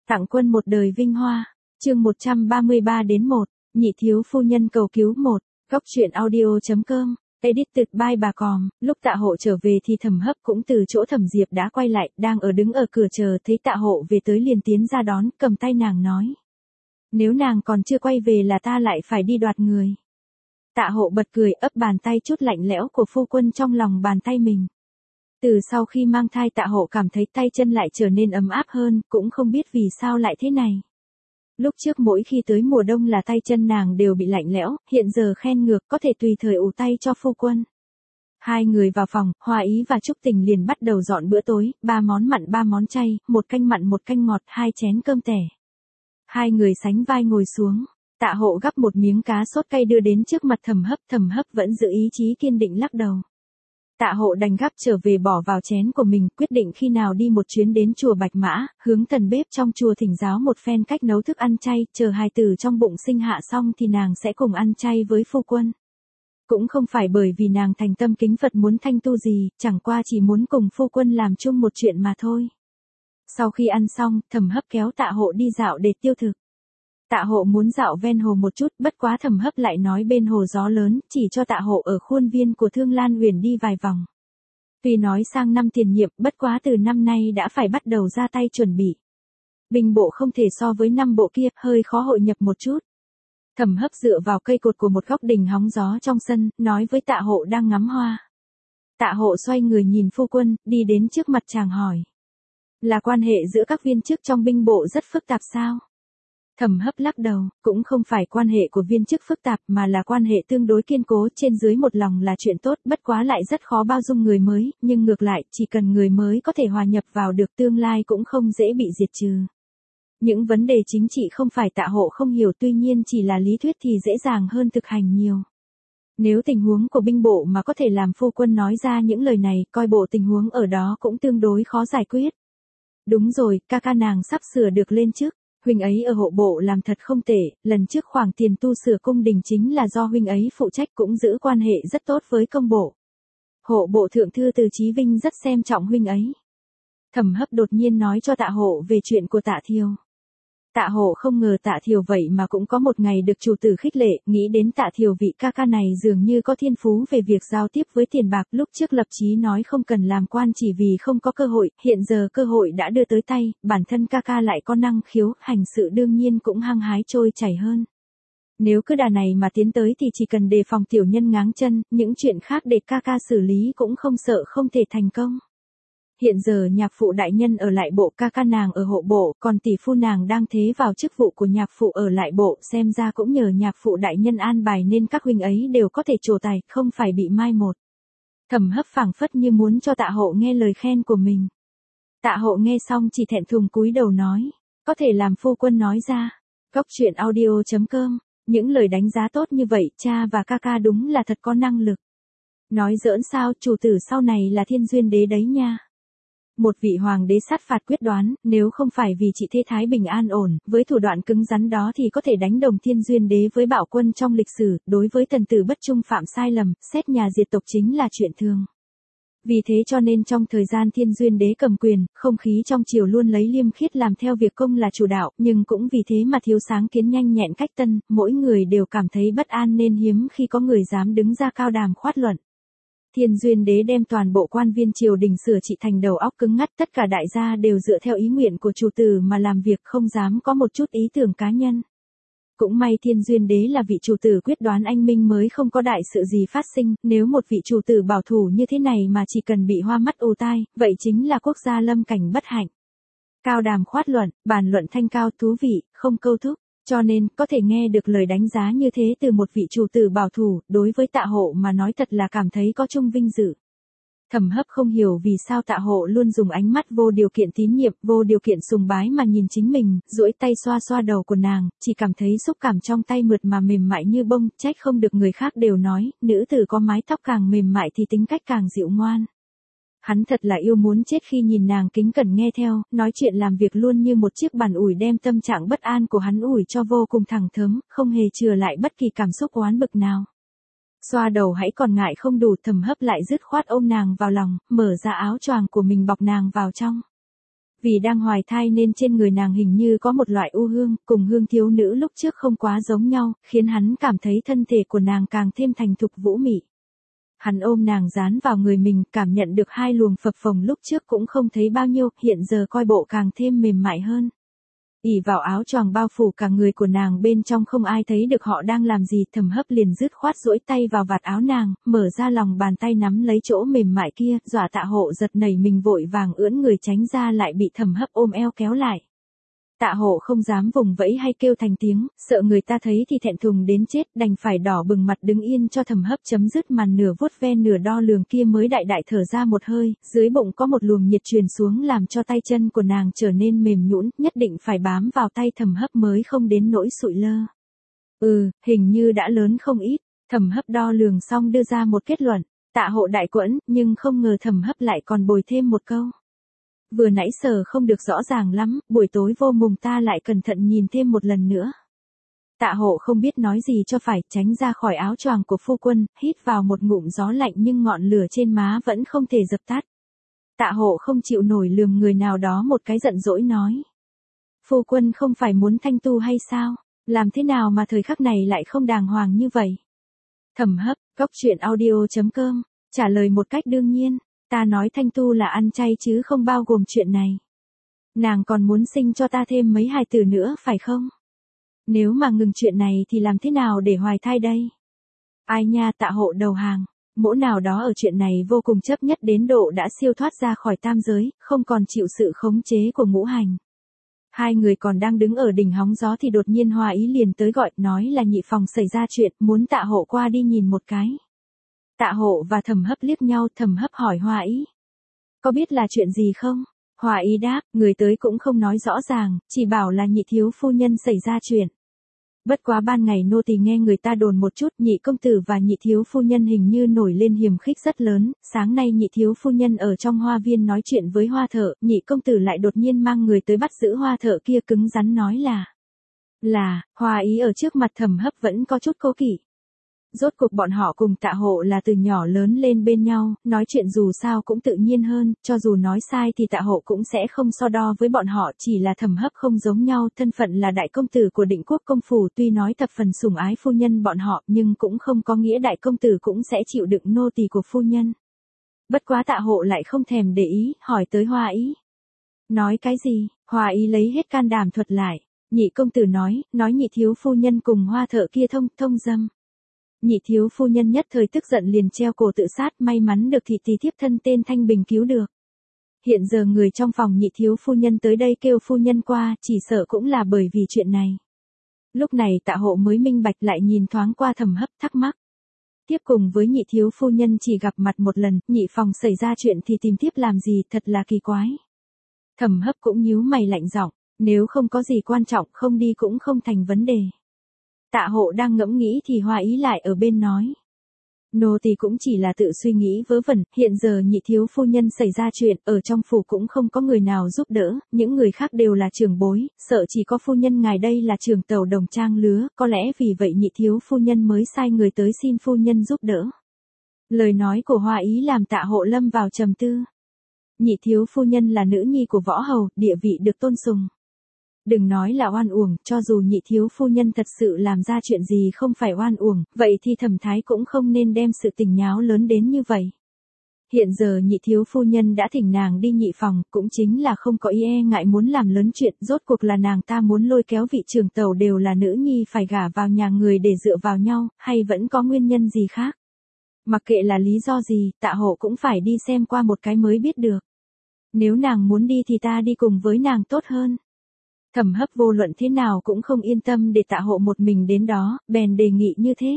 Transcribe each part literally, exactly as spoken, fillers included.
Tặng quân một đời vinh hoa. Chương một trăm ba mươi ba đến một, nhị thiếu phu nhân cầu cứu một, góc truyện audio chấm com. Edited by bà Còm. Lúc Tạ Hộ trở về thì Thẩm Hấp cũng từ chỗ Thẩm Diệp đã quay lại, đang ở đứng ở cửa chờ thấy Tạ Hộ về tới liền tiến ra đón, cầm tay nàng nói: "Nếu nàng còn chưa quay về là ta lại phải đi đoạt người." Tạ Hộ bật cười, ấp bàn tay chút lạnh lẽo của phu quân trong lòng bàn tay mình. Từ sau khi mang thai Tạ Hộ cảm thấy tay chân lại trở nên ấm áp hơn, cũng không biết vì sao lại thế này. Lúc trước mỗi khi tới mùa đông là tay chân nàng đều bị lạnh lẽo, hiện giờ khen ngược có thể tùy thời ủ tay cho phu quân. Hai người vào phòng, Hoa Ý và Trúc Tình liền bắt đầu dọn bữa tối, ba món mặn ba món chay, một canh mặn một canh ngọt, hai chén cơm tẻ. Hai người sánh vai ngồi xuống, Tạ Hộ gắp một miếng cá sốt cay đưa đến trước mặt Thẩm Hấp, Thẩm Hấp vẫn giữ ý chí kiên định lắc đầu. Tạ Hộ đành gắp trở về bỏ vào chén của mình, quyết định khi nào đi một chuyến đến chùa Bạch Mã, hướng thần bếp trong chùa thỉnh giáo một phen cách nấu thức ăn chay, chờ hài tử trong bụng sinh hạ xong thì nàng sẽ cùng ăn chay với phu quân. Cũng không phải bởi vì nàng thành tâm kính Phật muốn thanh tu gì, chẳng qua chỉ muốn cùng phu quân làm chung một chuyện mà thôi. Sau khi ăn xong, Thẩm Hấp kéo Tạ Hộ đi dạo để tiêu thực. Tạ Hộ muốn dạo ven hồ một chút, bất quá Thẩm Hấp lại nói bên hồ gió lớn, chỉ cho Tạ Hộ ở khuôn viên của Thương Lan Huyền đi vài vòng. Tuy nói sang năm tiền nhiệm, bất quá từ năm nay đã phải bắt đầu ra tay chuẩn bị. Binh bộ không thể so với năm bộ kia, hơi khó hội nhập một chút. Thẩm Hấp dựa vào cây cột của một góc đình hóng gió trong sân, nói với Tạ Hộ đang ngắm hoa. Tạ Hộ xoay người nhìn phu quân, đi đến trước mặt chàng hỏi: "Là quan hệ giữa các viên chức trong binh bộ rất phức tạp sao?" Thẩm Hấp lắc đầu, cũng không phải quan hệ của viên chức phức tạp mà là quan hệ tương đối kiên cố, trên dưới một lòng là chuyện tốt, bất quá lại rất khó bao dung người mới, nhưng ngược lại, chỉ cần người mới có thể hòa nhập vào được tương lai cũng không dễ bị diệt trừ. Những vấn đề chính trị không phải Tạ Hộ không hiểu, tuy nhiên chỉ là lý thuyết thì dễ dàng hơn thực hành nhiều. Nếu tình huống của binh bộ mà có thể làm phu quân nói ra những lời này, coi bộ tình huống ở đó cũng tương đối khó giải quyết. Đúng rồi, ca ca nàng sắp sửa được lên chức. Huynh ấy ở hộ bộ làm thật không tệ, lần trước khoản tiền tu sửa cung đình chính là do huynh ấy phụ trách, cũng giữ quan hệ rất tốt với công bộ. Hộ bộ thượng thư Từ Chí Vinh rất xem trọng huynh ấy." Thẩm Hấp đột nhiên nói cho Tạ Hộ về chuyện của Tạ Thiều. Tạ Hộ không ngờ Tạ Thiều vậy mà cũng có một ngày được chủ tử khích lệ, nghĩ đến Tạ Thiều vị ca ca này dường như có thiên phú về việc giao tiếp với tiền bạc, lúc trước lập chí nói không cần làm quan chỉ vì không có cơ hội, hiện giờ cơ hội đã đưa tới tay, bản thân ca ca lại có năng khiếu, hành sự đương nhiên cũng hăng hái trôi chảy hơn. Nếu cứ đà này mà tiến tới thì chỉ cần đề phòng tiểu nhân ngáng chân, những chuyện khác để ca ca xử lý cũng không sợ không thể thành công. Hiện giờ nhạc phụ đại nhân ở lại bộ, ca ca nàng ở hộ bộ, còn tỷ phu nàng đang thế vào chức vụ của nhạc phụ ở lại bộ, xem ra cũng nhờ nhạc phụ đại nhân an bài nên các huynh ấy đều có thể trổ tài, không phải bị mai một. Thẩm Hấp phảng phất như muốn cho Tạ Hộ nghe lời khen của mình. Tạ Hộ nghe xong chỉ thẹn thùng cúi đầu nói: "Có thể làm phu quân nói ra." Góc truyện audio chấm com. Những lời đánh giá tốt như vậy, cha và ca ca đúng là thật có năng lực. Nói giỡn sao, chủ tử sau này là Thiên Duyên Đế đấy nha. Một vị hoàng đế sát phạt quyết đoán, nếu không phải vì trị thế thái bình an ổn, với thủ đoạn cứng rắn đó thì có thể đánh đồng Thiên Duyên Đế với bạo quân trong lịch sử, đối với tần tử bất trung phạm sai lầm, xét nhà diệt tộc chính là chuyện thường. Vì thế cho nên trong thời gian Thiên Duyên Đế cầm quyền, không khí trong triều luôn lấy liêm khiết làm theo việc công là chủ đạo, nhưng cũng vì thế mà thiếu sáng kiến nhanh nhẹn cách tân, mỗi người đều cảm thấy bất an nên hiếm khi có người dám đứng ra cao đàm khoát luận. Thiên Duyên Đế đem toàn bộ quan viên triều đình sửa trị thành đầu óc cứng ngắt, tất cả đại gia đều dựa theo ý nguyện của chủ tử mà làm việc, không dám có một chút ý tưởng cá nhân. Cũng may Thiên Duyên Đế là vị chủ tử quyết đoán anh minh mới không có đại sự gì phát sinh, nếu một vị chủ tử bảo thủ như thế này mà chỉ cần bị hoa mắt ù tai, vậy chính là quốc gia lâm cảnh bất hạnh. Cao đàm khoát luận, bàn luận thanh cao thú vị, không câu thúc. Cho nên, có thể nghe được lời đánh giá như thế từ một vị chủ tử bảo thủ, đối với Tạ Hộ mà nói thật là cảm thấy có chung vinh dự. Thẩm Hấp không hiểu vì sao Tạ Hộ luôn dùng ánh mắt vô điều kiện tín nhiệm, vô điều kiện sùng bái mà nhìn chính mình, duỗi tay xoa xoa đầu của nàng, chỉ cảm thấy xúc cảm trong tay mượt mà mềm mại như bông, trách không được người khác đều nói, nữ tử có mái tóc càng mềm mại thì tính cách càng dịu ngoan. Hắn thật là yêu muốn chết khi nhìn nàng kính cẩn nghe theo, nói chuyện làm việc luôn như một chiếc bàn ủi đem tâm trạng bất an của hắn ủi cho vô cùng thẳng thớm, không hề chừa lại bất kỳ cảm xúc oán bực nào. Xoa đầu hãy còn ngại không đủ, Thẩm Hấp lại dứt khoát ôm nàng vào lòng, mở ra áo choàng của mình bọc nàng vào trong. Vì đang hoài thai nên trên người nàng hình như có một loại u hương, cùng hương thiếu nữ lúc trước không quá giống nhau, khiến hắn cảm thấy thân thể của nàng càng thêm thành thục vũ mị. Hắn ôm nàng dán vào người mình, cảm nhận được hai luồng phập phồng lúc trước cũng không thấy bao nhiêu, hiện giờ coi bộ càng thêm mềm mại hơn. ỷ vào áo choàng bao phủ cả người của nàng, bên trong không ai thấy được họ đang làm gì, Thẩm Hấp liền dứt khoát duỗi tay vào vạt áo nàng, mở ra lòng bàn tay nắm lấy chỗ mềm mại kia, dọa Tạ Hộ giật nảy mình vội vàng ưỡn người tránh ra, lại bị Thẩm Hấp ôm eo kéo lại. Tạ Hộ không dám vùng vẫy hay kêu thành tiếng, sợ người ta thấy thì thẹn thùng đến chết, đành phải đỏ bừng mặt đứng yên cho Thẩm Hấp chấm dứt màn nửa vuốt ve nửa đo lường kia, mới đại đại thở ra một hơi, dưới bụng có một luồng nhiệt truyền xuống làm cho tay chân của nàng trở nên mềm nhũn, nhất định phải bám vào tay Thẩm Hấp mới không đến nỗi sụi lơ. Ừ, hình như đã lớn không ít. Thẩm Hấp đo lường xong đưa ra một kết luận. Tạ Hộ đại quẫn, nhưng không ngờ Thẩm Hấp lại còn bồi thêm một câu. Vừa nãy sờ không được rõ ràng lắm, buổi tối vô mùng ta lại cẩn thận nhìn thêm một lần nữa. Tạ Hộ không biết nói gì cho phải, tránh ra khỏi áo choàng của phu quân, hít vào một ngụm gió lạnh nhưng ngọn lửa trên má vẫn không thể dập tắt. Tạ Hộ không chịu nổi lườm người nào đó một cái, giận dỗi nói. Phu quân không phải muốn thanh tu hay sao? Làm thế nào mà thời khắc này lại không đàng hoàng như vậy? Thẩm Hấp, Cóc Truyện Audio chấm com, trả lời một cách đương nhiên. Ta nói thanh tu là ăn chay chứ không bao gồm chuyện này. Nàng còn muốn sinh cho ta thêm mấy hài tử nữa phải không? Nếu mà ngừng chuyện này thì làm thế nào để hoài thai đây? Ai nha, Tạ Hộ đầu hàng. Mỗ nào đó ở chuyện này vô cùng chấp nhất đến độ đã siêu thoát ra khỏi tam giới, không còn chịu sự khống chế của ngũ hành. Hai người còn đang đứng ở đỉnh hóng gió thì đột nhiên Hoa Ý liền tới gọi, nói là nhị phòng xảy ra chuyện, muốn Tạ Hộ qua đi nhìn một cái. Tạ Hộ và Thẩm Hấp liếc nhau, Thẩm Hấp hỏi Hoa Ý. Có biết là chuyện gì không? Hoa Ý đáp, người tới cũng không nói rõ ràng, chỉ bảo là nhị thiếu phu nhân xảy ra chuyện. Bất quá ban ngày nô tỳ nghe người ta đồn một chút, nhị công tử và nhị thiếu phu nhân hình như nổi lên hiềm khích rất lớn, sáng nay nhị thiếu phu nhân ở trong hoa viên nói chuyện với hoa thợ, nhị công tử lại đột nhiên mang người tới bắt giữ hoa thợ kia, cứng rắn nói là, là, Hoa Ý ở trước mặt Thẩm Hấp vẫn có chút cố kỵ. Rốt cuộc bọn họ cùng Tạ Hộ là từ nhỏ lớn lên bên nhau, nói chuyện dù sao cũng tự nhiên hơn, cho dù nói sai thì Tạ Hộ cũng sẽ không so đo với bọn họ, chỉ là Thẩm Hấp không giống nhau, thân phận là đại công tử của Định Quốc công phủ, tuy nói thập phần sủng ái phu nhân bọn họ, nhưng cũng không có nghĩa đại công tử cũng sẽ chịu đựng nô tỳ của phu nhân. Bất quá Tạ Hộ lại không thèm để ý, hỏi tới Hoa Ý. Nói cái gì? Hoa Ý lấy hết can đảm thuật lại. Nhị công tử nói, nói nhị thiếu phu nhân cùng hoa thợ kia thông, thông dâm. Nhị thiếu phu nhân nhất thời tức giận liền treo cổ tự sát, may mắn được thị tỳ thiếp thân tên Thanh Bình cứu được. Hiện giờ người trong phòng nhị thiếu phu nhân tới đây kêu phu nhân qua, chỉ sợ cũng là bởi vì chuyện này. Lúc này Tạ Hộ mới minh bạch, lại nhìn thoáng qua Thẩm Hấp thắc mắc. Tiếp cùng với nhị thiếu phu nhân chỉ gặp mặt một lần, nhị phòng xảy ra chuyện thì tìm tiếp làm gì, thật là kỳ quái. Thẩm Hấp cũng nhíu mày lạnh giọng, nếu không có gì quan trọng không đi cũng không thành vấn đề. Tạ Hộ đang ngẫm nghĩ thì Hoa Ý lại ở bên nói. Nô tỳ cũng chỉ là tự suy nghĩ vớ vẩn, hiện giờ nhị thiếu phu nhân xảy ra chuyện, ở trong phủ cũng không có người nào giúp đỡ, những người khác đều là trưởng bối, sợ chỉ có phu nhân ngài đây là trưởng tẩu đồng trang lứa, có lẽ vì vậy nhị thiếu phu nhân mới sai người tới xin phu nhân giúp đỡ. Lời nói của Hoa Ý làm Tạ Hộ lâm vào trầm tư. Nhị thiếu phu nhân là nữ nhi của võ hầu, địa vị được tôn sùng. Đừng nói là oan uổng, cho dù nhị thiếu phu nhân thật sự làm ra chuyện gì không phải oan uổng, vậy thì Thẩm Thái cũng không nên đem sự tình nháo lớn đến như vậy. Hiện giờ nhị thiếu phu nhân đã thỉnh nàng đi nhị phòng, cũng chính là không có ý e ngại muốn làm lớn chuyện, rốt cuộc là nàng ta muốn lôi kéo vị trưởng tẩu đều là nữ nhi phải gả vào nhà người để dựa vào nhau, hay vẫn có nguyên nhân gì khác. Mặc kệ là lý do gì, Tạ Hộ cũng phải đi xem qua một cái mới biết được. Nếu nàng muốn đi thì ta đi cùng với nàng tốt hơn. Thẩm Hấp vô luận thế nào cũng không yên tâm để Tạ Hộ một mình đến đó, bèn đề nghị như thế.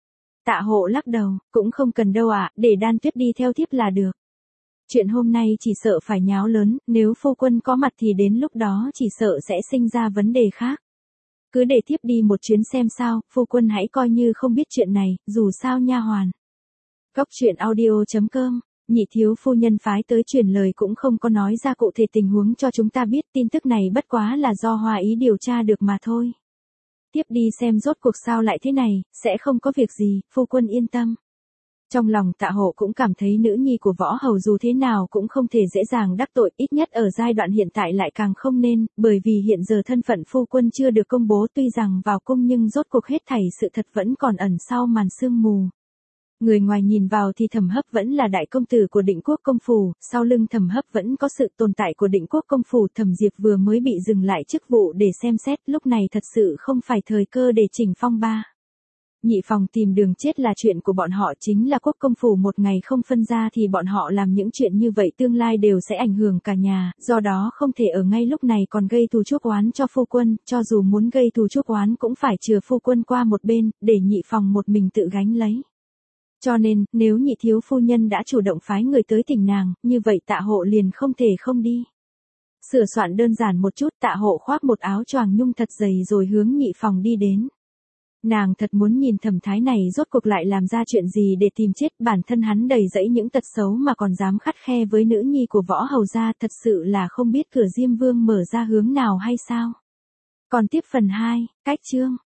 Tạ Hộ lắc đầu, cũng không cần đâu ạ, để Đan Tuyết đi theo thiếp là được. Chuyện hôm nay chỉ sợ phải nháo lớn, nếu phu quân có mặt thì đến lúc đó chỉ sợ sẽ sinh ra vấn đề khác. Cứ để thiếp đi một chuyến xem sao, phu quân hãy coi như không biết chuyện này, dù sao nha hoàn. Cóc Truyện Audio chấm com. Nhị thiếu phu nhân phái tới truyền lời cũng không có nói ra cụ thể tình huống cho chúng ta biết, tin tức này bất quá là do Hoa Ý điều tra được mà thôi. Tiếp đi xem rốt cuộc sao lại thế này, sẽ không có việc gì, phu quân yên tâm. Trong lòng Tạ Hộ cũng cảm thấy nữ nhi của Võ Hầu dù thế nào cũng không thể dễ dàng đắc tội, ít nhất ở giai đoạn hiện tại lại càng không nên, bởi vì hiện giờ thân phận phu quân chưa được công bố, tuy rằng vào cung nhưng rốt cuộc hết thảy sự thật vẫn còn ẩn sau màn sương mù. Người ngoài nhìn vào thì Thẩm Hấp vẫn là đại công tử của Định Quốc công phủ, sau lưng Thẩm Hấp vẫn có sự tồn tại của Định Quốc công phủ. Thẩm Diệp vừa mới bị dừng lại chức vụ để xem xét, lúc này thật sự không phải thời cơ để chỉnh phong ba. Nhị phòng tìm đường chết là chuyện của bọn họ, chính là Quốc công phủ một ngày không phân ra thì bọn họ làm những chuyện như vậy tương lai đều sẽ ảnh hưởng cả nhà, do đó không thể ở ngay lúc này còn gây thù chuốc oán cho phu quân, cho dù muốn gây thù chuốc oán cũng phải chừa phu quân qua một bên, để nhị phòng một mình tự gánh lấy. Cho nên, nếu nhị thiếu phu nhân đã chủ động phái người tới tỉnh nàng, như vậy Tạ Hộ liền không thể không đi. Sửa soạn đơn giản một chút, Tạ Hộ khoác một áo choàng nhung thật dày rồi hướng nhị phòng đi đến. Nàng thật muốn nhìn Thẩm Thái này rốt cuộc lại làm ra chuyện gì để tìm chết, bản thân hắn đầy dẫy những tật xấu mà còn dám khắt khe với nữ nhi của Võ Hầu gia, thật sự là không biết cửa Diêm Vương mở ra hướng nào hay sao. Còn tiếp phần hai, cách chương.